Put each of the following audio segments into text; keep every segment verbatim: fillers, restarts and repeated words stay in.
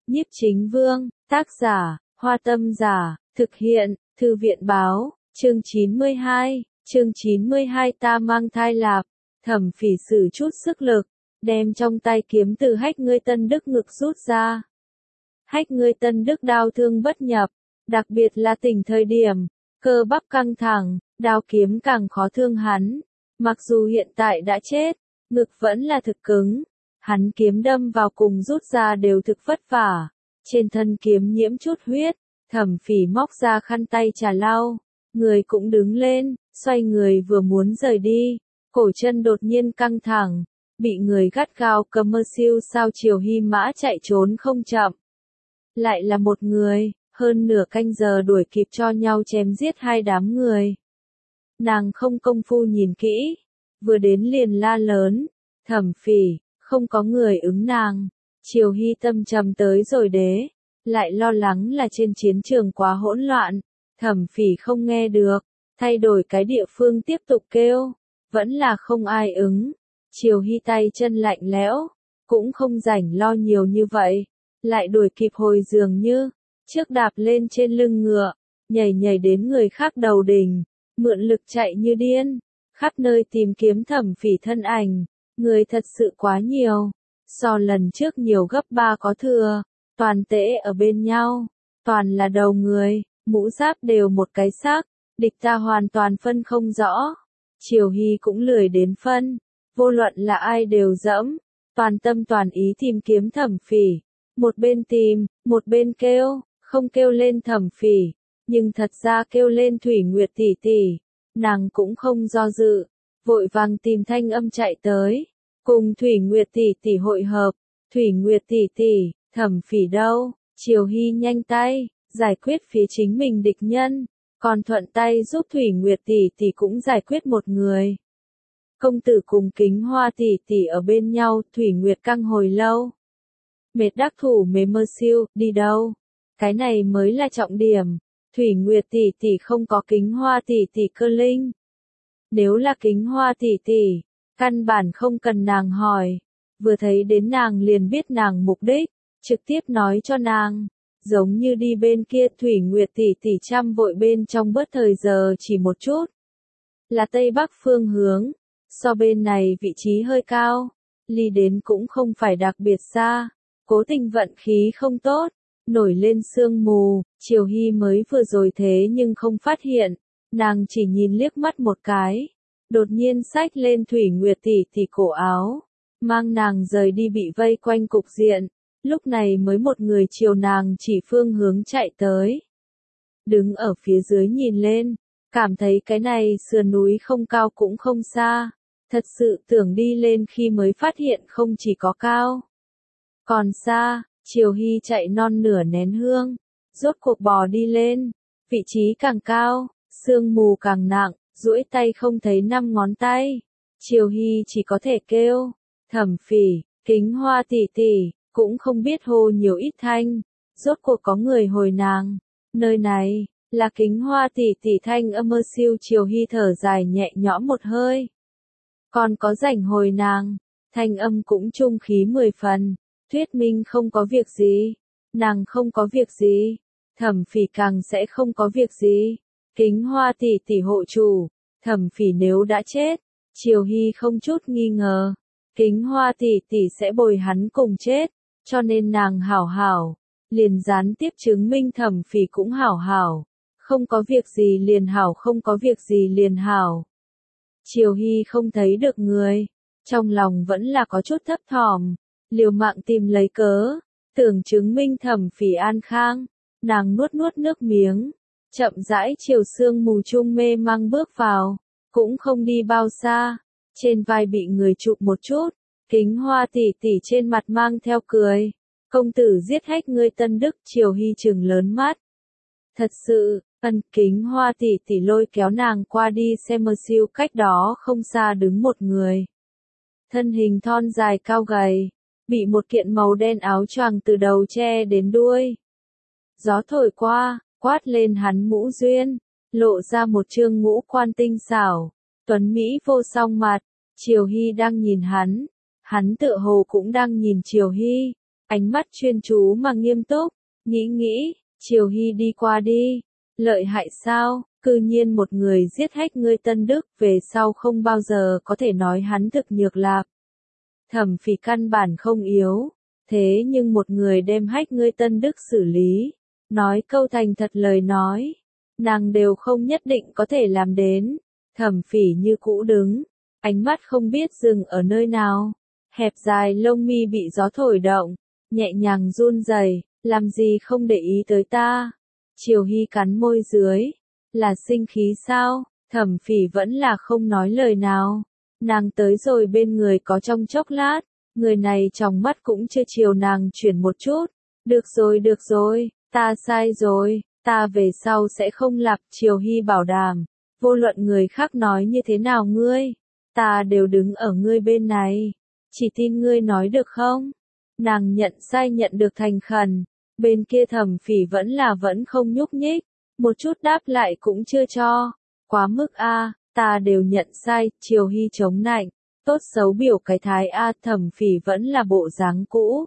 Nhiếp Chính Vương, tác giả, Hoa Tâm Giả, thực hiện, Thư viện Báo, chương chín mươi hai, chương chín mươi hai ta mang thai lạp, Thẩm Phỉ sử chút sức lực, đem trong tay kiếm từ Hách Ngươi Tân Đức ngực rút ra. Hách Ngươi Tân Đức đau thương bất nhập, đặc biệt là tình thời điểm, cơ bắp căng thẳng, đao kiếm càng khó thương hắn. Mặc dù hiện tại đã chết, ngực vẫn là thực cứng. Hắn kiếm đâm vào cùng rút ra đều thực vất vả. Trên thân kiếm nhiễm chút huyết, Thẩm Phỉ móc ra khăn tay trà lau. Người cũng đứng lên, xoay người vừa muốn rời đi. Cổ chân đột nhiên căng thẳng, bị người gắt gao cầm mơ siêu sao Triều Hy Mã chạy trốn không chậm. Lại là một người, hơn nửa canh giờ đuổi kịp cho nhau chém giết hai đám người. Nàng không công phu nhìn kỹ, vừa đến liền la lớn, Thẩm Phỉ, không có người ứng nàng. Triều Hy tâm trầm tới rồi đế, lại lo lắng là trên chiến trường quá hỗn loạn, Thẩm Phỉ không nghe được, thay đổi cái địa phương tiếp tục kêu, vẫn là không ai ứng. Triều Hy tay chân lạnh lẽo, cũng không rảnh lo nhiều như vậy, lại đuổi kịp hồi dường như, trước đạp lên trên lưng ngựa, nhảy nhảy đến người khác đầu đình, mượn lực chạy như điên, khắp nơi tìm kiếm Thẩm Phỉ thân ảnh, người thật sự quá nhiều, so lần trước nhiều gấp ba có thừa, toàn tễ ở bên nhau, toàn là đầu người, mũ giáp đều một cái xác, địch ta hoàn toàn phân không rõ. Triều Hy cũng lười đến phân, vô luận là ai đều dẫm, toàn tâm toàn ý tìm kiếm Thẩm Phỉ, một bên tìm, một bên kêu, không kêu lên Thẩm Phỉ, nhưng thật ra kêu lên Thủy Nguyệt tỷ tỷ, nàng cũng không do dự, vội vàng tìm thanh âm chạy tới, cùng Thủy Nguyệt tỷ tỷ hội hợp. Thủy Nguyệt tỷ tỷ, Thẩm Phỉ đâu? Triều Hy nhanh tay, giải quyết phía chính mình địch nhân, còn thuận tay giúp Thủy Nguyệt tỷ tỷ cũng giải quyết một người. Công tử cùng Kính Hoa tỷ tỷ ở bên nhau, Thủy Nguyệt căng hồi lâu. Mệt đắc thủ mề mơ siêu, đi đâu? Cái này mới là trọng điểm. Thủy Nguyệt tỷ tỷ không có Kính Hoa tỷ tỷ cơ linh. Nếu là Kính Hoa tỷ tỷ, căn bản không cần nàng hỏi, vừa thấy đến nàng liền biết nàng mục đích, trực tiếp nói cho nàng. Giống như đi bên kia Thủy Nguyệt tỷ tỷ chăm vội bên trong bớt thời giờ chỉ một chút. Là Tây Bắc phương hướng, so bên này vị trí hơi cao, ly đến cũng không phải đặc biệt xa, cố tình vận khí không tốt, nổi lên sương mù, Triều Hy mới vừa rồi thế nhưng không phát hiện, nàng chỉ nhìn liếc mắt một cái, đột nhiên xách lên Thủy Nguyệt tỷ tỷ cổ áo, mang nàng rời đi bị vây quanh cục diện. Lúc này mới một người chiều nàng chỉ phương hướng chạy tới. Đứng ở phía dưới nhìn lên, cảm thấy cái này sườn núi không cao cũng không xa. Thật sự tưởng đi lên khi mới phát hiện không chỉ có cao. Còn xa, Triều Hy chạy non nửa nén hương, rốt cuộc bò đi lên. Vị trí càng cao, sương mù càng nặng, duỗi tay không thấy năm ngón tay. Triều Hy chỉ có thể kêu, Thẩm Phỉ, Kính Hoa tỷ tỷ. Cũng không biết hô nhiều ít thanh, rốt cuộc có người hồi nàng, nơi này, là Kính Hoa tỷ tỷ thanh âm mơ siêu. Triều Hy thở dài nhẹ nhõm một hơi, còn có rảnh hồi nàng, thanh âm cũng trung khí mười phần, thuyết minh không có việc gì, nàng không có việc gì, Thẩm Phỉ càng sẽ không có việc gì, Kính Hoa tỷ tỷ hộ chủ, Thẩm Phỉ nếu đã chết, Triều Hy không chút nghi ngờ, Kính Hoa tỷ tỷ sẽ bồi hắn cùng chết. Cho nên nàng hảo hảo, liền gián tiếp chứng minh Thẩm Phỉ cũng hảo hảo, không có việc gì liền hảo, không có việc gì liền hảo. Triều Hy không thấy được người, trong lòng vẫn là có chút thấp thỏm, liều mạng tìm lấy cớ, tưởng chứng minh Thẩm Phỉ an khang, nàng nuốt nuốt nước miếng, chậm rãi chiều sương mù chung mê mang bước vào, cũng không đi bao xa, trên vai bị người chụp một chút. Kính Hoa tỷ tỷ trên mặt mang theo cười, công tử giết Hách Ngươi Tân Đức. Triều Hy trừng lớn mắt. Thật sự, ân. Kính Hoa tỷ tỷ lôi kéo nàng qua đi xem mơ siêu, cách đó không xa đứng một người. Thân hình thon dài cao gầy, bị một kiện màu đen áo choàng từ đầu che đến đuôi. Gió thổi qua, quát lên hắn mũ duyên, lộ ra một trương ngũ quan tinh xảo, tuấn mỹ vô song mặt. Triều Hy đang nhìn hắn. Hắn tựa hồ cũng đang nhìn Triều Hy, ánh mắt chuyên chú mà nghiêm túc, nghĩ nghĩ, Triều Hy đi qua đi, lợi hại sao, cư nhiên một người giết hết ngươi Tân Đức, về sau không bao giờ có thể nói hắn thực nhược lạc. Thẩm Phỉ căn bản không yếu, thế nhưng một người đem hách ngươi Tân Đức xử lý, nói câu thành thật lời nói, nàng đều không nhất định có thể làm đến. Thẩm Phỉ như cũ đứng, ánh mắt không biết dừng ở nơi nào, hẹp dài lông mi bị gió thổi động, nhẹ nhàng run rẩy, làm gì không để ý tới ta. Triều Hy cắn môi dưới, là sinh khí sao? Thẩm Phỉ vẫn là không nói lời nào. Nàng tới rồi bên người có trong chốc lát, người này trong mắt cũng chưa chiều nàng chuyển một chút. Được rồi được rồi, ta sai rồi, ta về sau sẽ không lặp. Triều Hy bảo đảm, vô luận người khác nói như thế nào ngươi, ta đều đứng ở ngươi bên này, chỉ tin ngươi nói được không? Nàng nhận sai nhận được thành khẩn, bên kia Thẩm Phỉ vẫn là vẫn không nhúc nhích, một chút đáp lại cũng chưa cho, quá mức a, ta đều nhận sai. Triều Hy chống nạnh, tốt xấu biểu cái thái a. Thẩm Phỉ vẫn là bộ dáng cũ,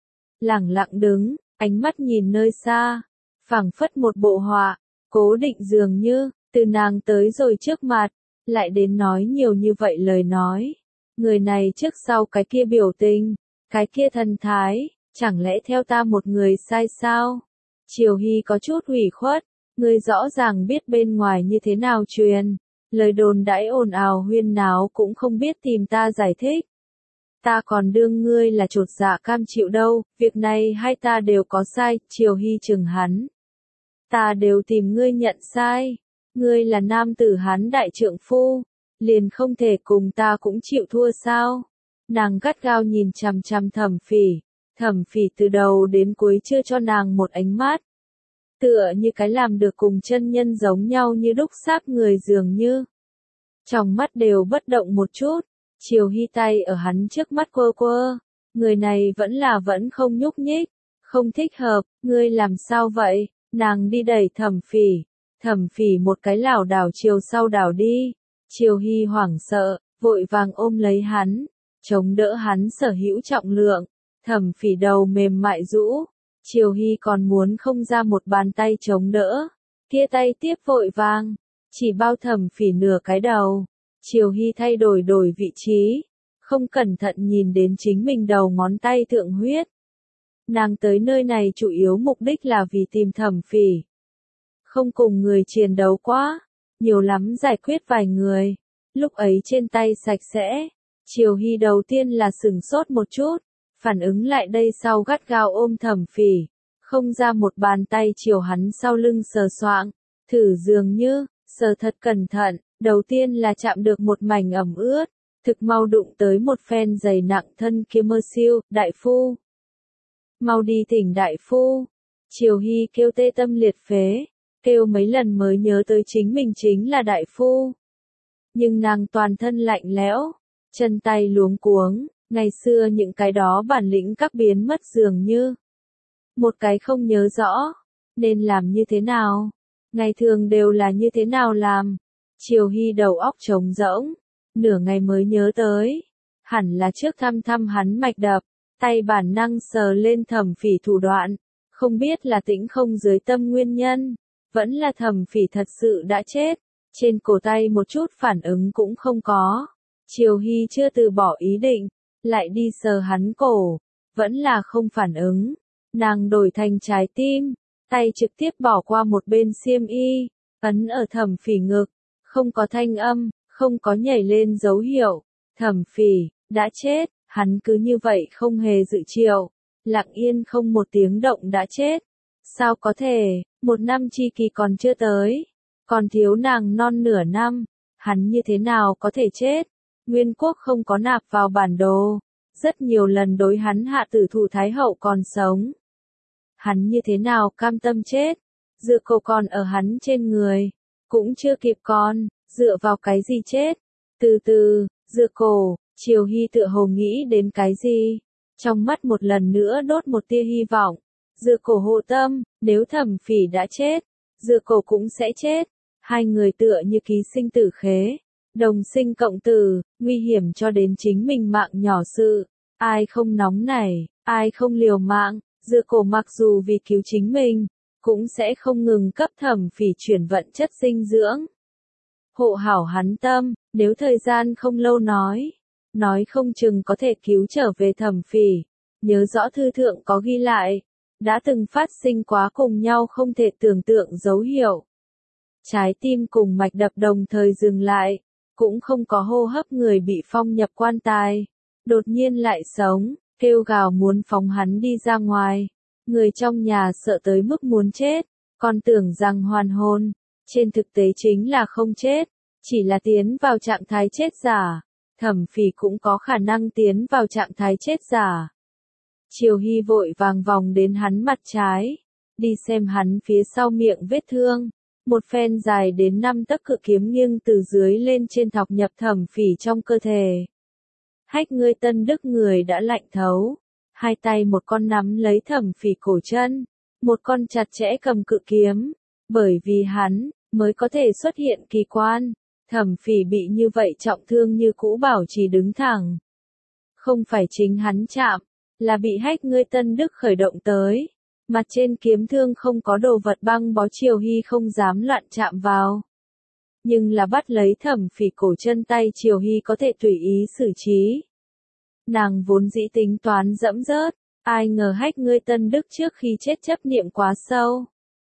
lẳng lặng đứng, ánh mắt nhìn nơi xa, phảng phất một bộ họa, cố định dường như, từ nàng tới rồi trước mặt, lại đến nói nhiều như vậy lời nói. Người này trước sau cái kia biểu tình, cái kia thần thái, chẳng lẽ theo ta một người sai sao? Triều Hy có chút ủy khuất, ngươi rõ ràng biết bên ngoài như thế nào truyền, lời đồn đãi ồn ào huyên náo cũng không biết tìm ta giải thích. Ta còn đương ngươi là chột dạ cam chịu đâu, việc này hai ta đều có sai. Triều Hy chừng hắn, ta đều tìm ngươi nhận sai, ngươi là nam tử Hán đại trượng phu, liền không thể cùng ta cũng chịu thua sao? Nàng gắt gao nhìn chằm chằm Thẩm Phỉ, Thẩm Phỉ từ đầu đến cuối chưa cho nàng một ánh mắt, tựa như cái làm được cùng chân nhân giống nhau như đúc sáp người dường như. Trong mắt đều bất động một chút, Triều Hy tay ở hắn trước mắt quơ quơ, người này vẫn là vẫn không nhúc nhích, không thích hợp, ngươi làm sao vậy? Nàng đi đẩy Thẩm Phỉ, Thẩm Phỉ một cái lảo đảo chiều sau đảo đi, Triều Hy hoảng sợ, vội vàng ôm lấy hắn, chống đỡ hắn sở hữu trọng lượng. Thẩm Phỉ đầu mềm mại rũ, Triều Hy còn muốn không ra một bàn tay chống đỡ, kia tay tiếp vội vàng, chỉ bao Thẩm Phỉ nửa cái đầu. Triều Hy thay đổi đổi vị trí, không cẩn thận nhìn đến chính mình đầu ngón tay thượng huyết. Nàng tới nơi này chủ yếu mục đích là vì tìm Thẩm Phỉ, không cùng người chiến đấu quá, nhiều lắm giải quyết vài người. Lúc ấy trên tay sạch sẽ, Triều Hy đầu tiên là sửng sốt một chút, phản ứng lại đây sau gắt gao ôm Thẩm Phỉ, không ra một bàn tay chiều hắn sau lưng sờ soạng, thử dường như, sờ thật cẩn thận, đầu tiên là chạm được một mảnh ẩm ướt, thực mau đụng tới một phen dày nặng thân kia mơ siêu, đại phu. Mau đi thỉnh đại phu. Triều Hy kêu tê tâm liệt phế, kêu mấy lần mới nhớ tới chính mình chính là đại phu. Nhưng nàng toàn thân lạnh lẽo, chân tay luống cuống, ngày xưa những cái đó bản lĩnh các biến mất dường như. Một cái không nhớ rõ, nên làm như thế nào, ngày thường đều là như thế nào làm. Triều Hy đầu óc trống rỗng, nửa ngày mới nhớ tới, hẳn là trước thăm thăm hắn mạch đập, tay bản năng sờ lên Thẩm Phỉ thủ đoạn, không biết là tĩnh không dưới tâm nguyên nhân, vẫn là Thẩm Phỉ thật sự đã chết, trên cổ tay một chút phản ứng cũng không có. Triều Hy chưa từ bỏ ý định, lại đi sờ hắn cổ, vẫn là không phản ứng, nàng đổi thành trái tim, tay trực tiếp bỏ qua một bên xiêm y, ấn ở Thẩm Phỉ ngực, không có thanh âm, không có nhảy lên dấu hiệu. Thẩm Phỉ đã chết, hắn cứ như vậy không hề dự triệu, lặng yên không một tiếng động đã chết. Sao có thể, một năm chi kỳ còn chưa tới, còn thiếu nàng non nửa năm, hắn như thế nào có thể chết? Nguyên quốc không có nạp vào bản đồ, rất nhiều lần đối hắn hạ tử thủ Thái hậu còn sống. Hắn như thế nào cam tâm chết? Dựa cầu còn ở hắn trên người, cũng chưa kịp con, dựa vào cái gì chết? Từ từ, dựa cổ. Triều Hy tựa hồ nghĩ đến cái gì, trong mắt một lần nữa đốt một tia hy vọng. Dựa cổ hộ tâm, nếu Thẩm Phỉ đã chết, dựa cổ cũng sẽ chết. Hai người tựa như ký sinh tử khế, đồng sinh cộng tử, nguy hiểm cho đến chính mình mạng nhỏ sự. Ai không nóng nảy, Ai không liều mạng, dựa cổ mặc dù vì cứu chính mình, cũng sẽ không ngừng cấp Thẩm Phỉ chuyển vận chất dinh dưỡng. Hộ hảo hắn tâm, nếu thời gian không lâu nói, nói không chừng có thể cứu trở về Thẩm Phỉ. Nhớ rõ thư thượng có ghi lại, đã từng phát sinh quá cùng nhau không thể tưởng tượng dấu hiệu. Trái tim cùng mạch đập đồng thời dừng lại, cũng không có hô hấp người bị phong nhập quan tài, đột nhiên lại sống, kêu gào muốn phóng hắn đi ra ngoài. Người trong nhà sợ tới mức muốn chết, còn tưởng rằng hoàn hồn, trên thực tế chính là không chết, chỉ là tiến vào trạng thái chết giả. Thẩm Phỉ cũng có khả năng tiến vào trạng thái chết giả. Triều Hy vội vàng vòng đến hắn mặt trái, đi xem hắn phía sau miệng vết thương. Một phen dài đến năm tấc cự kiếm nghiêng từ dưới lên trên thọc nhập Thẩm Phỉ trong cơ thể. Hách ngươi Tân Đức người đã lạnh thấu, hai tay một con nắm lấy Thẩm Phỉ cổ chân, một con chặt chẽ cầm cự kiếm, bởi vì hắn mới có thể xuất hiện kỳ quan. Thẩm Phỉ bị như vậy trọng thương như cũ bảo trì đứng thẳng. Không phải chính hắn chạm, là bị hách ngươi Tân Đức khởi động tới. Mặt trên kiếm thương không có đồ vật băng bó, Triều Hy không dám loạn chạm vào. Nhưng là bắt lấy Thẩm Phỉ cổ chân tay Triều Hy có thể tùy ý xử trí. Nàng vốn dĩ tính toán dẫm rớt, ai ngờ hách ngươi Tân Đức trước khi chết chấp niệm quá sâu.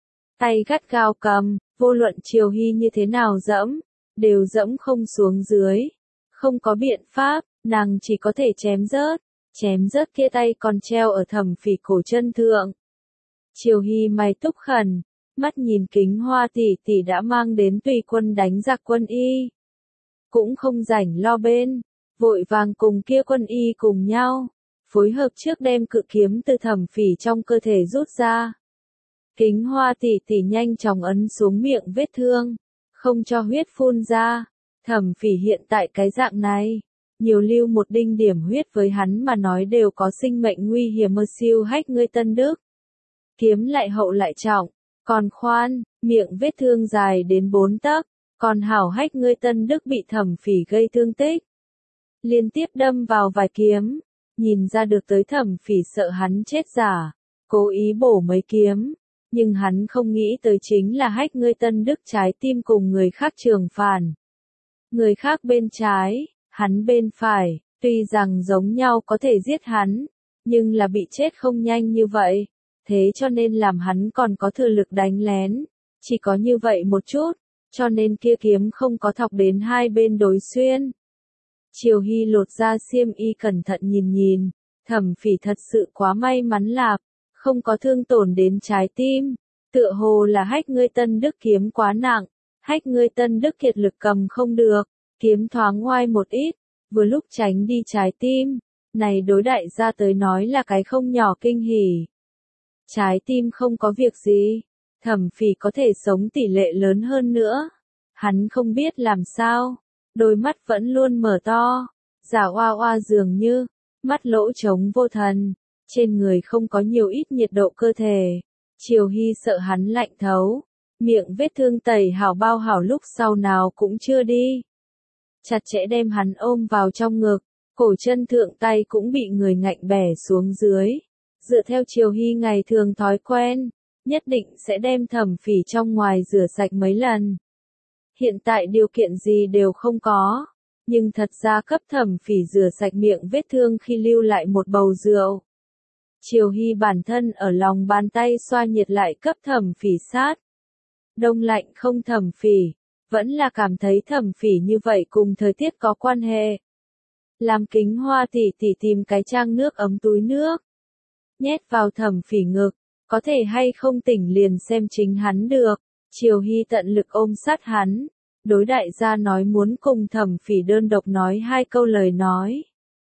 Tay gắt gao cầm, vô luận Triều Hy như thế nào dẫm, đều dẫm không xuống dưới. Không có biện pháp, nàng chỉ có thể chém rớt, chém rớt kia tay còn treo ở Thẩm Phỉ cổ chân thượng. Triều Hy mày túc khẩn, mắt nhìn Kính Hoa tỷ tỷ đã mang đến tùy quân đánh giặc quân y. Cũng không rảnh lo bên, vội vàng cùng kia quân y cùng nhau, phối hợp trước đem cự kiếm từ Thẩm Phỉ trong cơ thể rút ra. Kính Hoa tỷ tỷ nhanh chóng ấn xuống miệng vết thương, không cho huyết phun ra. Thẩm Phỉ hiện tại cái dạng này, nhiều lưu một đinh điểm huyết với hắn mà nói đều có sinh mệnh nguy hiểm. Mơ siêu hách ngươi Tân Đức. Kiếm lại hậu lại trọng, còn khoan, miệng vết thương dài đến bốn tấc, còn hảo hách ngươi Tân Đức bị Thẩm Phỉ gây thương tích. Liên tiếp đâm vào vài kiếm, nhìn ra được tới Thẩm Phỉ sợ hắn chết giả, cố ý bổ mấy kiếm, nhưng hắn không nghĩ tới chính là hách ngươi Tân Đức trái tim cùng người khác trường phản. Người khác bên trái, hắn bên phải, tuy rằng giống nhau có thể giết hắn, nhưng là bị chết không nhanh như vậy. Thế cho nên làm hắn còn có thừa lực đánh lén, chỉ có như vậy một chút, cho nên kia kiếm không có thọc đến hai bên đối xuyên. Triều Hy lột ra xiêm y cẩn thận nhìn nhìn, Thẩm Phỉ thật sự quá may mắn lạp, không có thương tổn đến trái tim, tựa hồ là hách ngươi Tân Đức kiếm quá nặng, hách ngươi Tân Đức kiệt lực cầm không được, kiếm thoáng ngoai một ít, vừa lúc tránh đi trái tim, này đối đại gia tới nói là cái không nhỏ kinh hỉ. Trái tim không có việc gì, Thẩm Phỉ có thể sống tỷ lệ lớn hơn nữa. Hắn không biết làm sao, đôi mắt vẫn luôn mở to, giả oa oa dường như, mắt lỗ trống vô thần, trên người không có nhiều ít nhiệt độ cơ thể. Triều Hy sợ hắn lạnh thấu, miệng vết thương tẩy hảo bao hảo lúc sau nào cũng chưa đi. Chặt chẽ đem hắn ôm vào trong ngực, cổ chân thượng tay cũng bị người ngạnh bẻ xuống dưới. Dựa theo Triều Hy ngày thường thói quen, nhất định sẽ đem Thẩm Phỉ trong ngoài rửa sạch mấy lần. Hiện tại điều kiện gì đều không có, nhưng thật ra cấp Thẩm Phỉ rửa sạch miệng vết thương khi lưu lại một bầu rượu. Triều Hy bản thân ở lòng bàn tay xoa nhiệt lại cấp Thẩm Phỉ sát. Đông lạnh không Thẩm Phỉ, vẫn là cảm thấy Thẩm Phỉ như vậy cùng thời tiết có quan hệ. Làm Kính Hoa tỷ tỷ tìm cái trang nước ấm túi nước, nhét vào Thẩm Phỉ ngực, có thể hay không tỉnh liền xem chính hắn được. Triều Hy tận lực ôm sát hắn, đối đại gia nói muốn cùng Thẩm Phỉ đơn độc nói hai câu lời nói.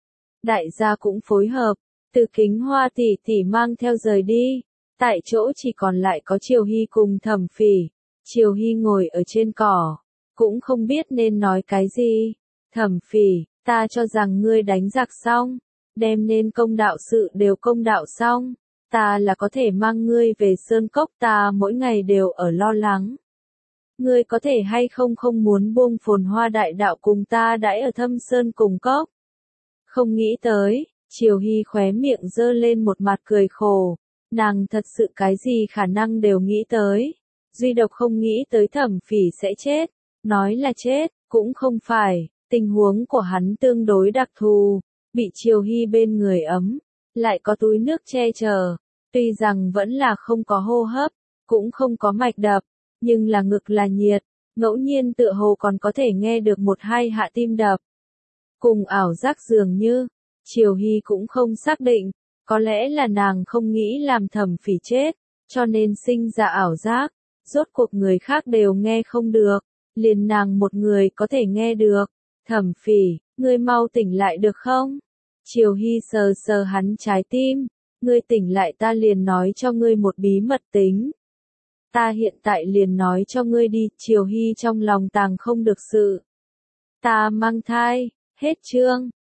Đại gia cũng phối hợp, từ Kính Hoa tỷ tỷ mang theo rời đi, tại chỗ chỉ còn lại có Triều Hy cùng Thẩm Phỉ. Triều Hy ngồi ở trên cỏ, cũng không biết nên nói cái gì. Thẩm Phỉ, ta cho rằng ngươi đánh giặc xong, đem nên công đạo sự đều công đạo xong, ta là có thể mang ngươi về Sơn Cốc, ta mỗi ngày đều ở lo lắng. Ngươi có thể hay không không muốn buông Phồn Hoa đại đạo cùng ta đãi ở Thâm Sơn cùng Cốc. Không nghĩ tới, Triều Hy khóe miệng giơ lên một mặt cười khổ, nàng thật sự cái gì khả năng đều nghĩ tới, duy độc không nghĩ tới Thẩm Phỉ sẽ chết, nói là chết, cũng không phải, tình huống của hắn tương đối đặc thù, bị Triều Hy bên người ấm, lại có túi nước che chở, tuy rằng vẫn là không có hô hấp, cũng không có mạch đập, nhưng là ngực là nhiệt, ngẫu nhiên tựa hồ còn có thể nghe được một hai hạ tim đập. Cùng ảo giác dường như, Triều Hy cũng không xác định, có lẽ là nàng không nghĩ làm Thẩm Phỉ chết, cho nên sinh ra ảo giác, rốt cuộc người khác đều nghe không được, liền nàng một người có thể nghe được. Thẩm Phỉ, ngươi mau tỉnh lại được không? Triều Hy sờ sờ hắn trái tim, ngươi tỉnh lại ta liền nói cho ngươi một bí mật tính. Ta hiện tại liền nói cho ngươi đi, Triều Hy trong lòng tàng không được sự. Ta mang thai, hết chương.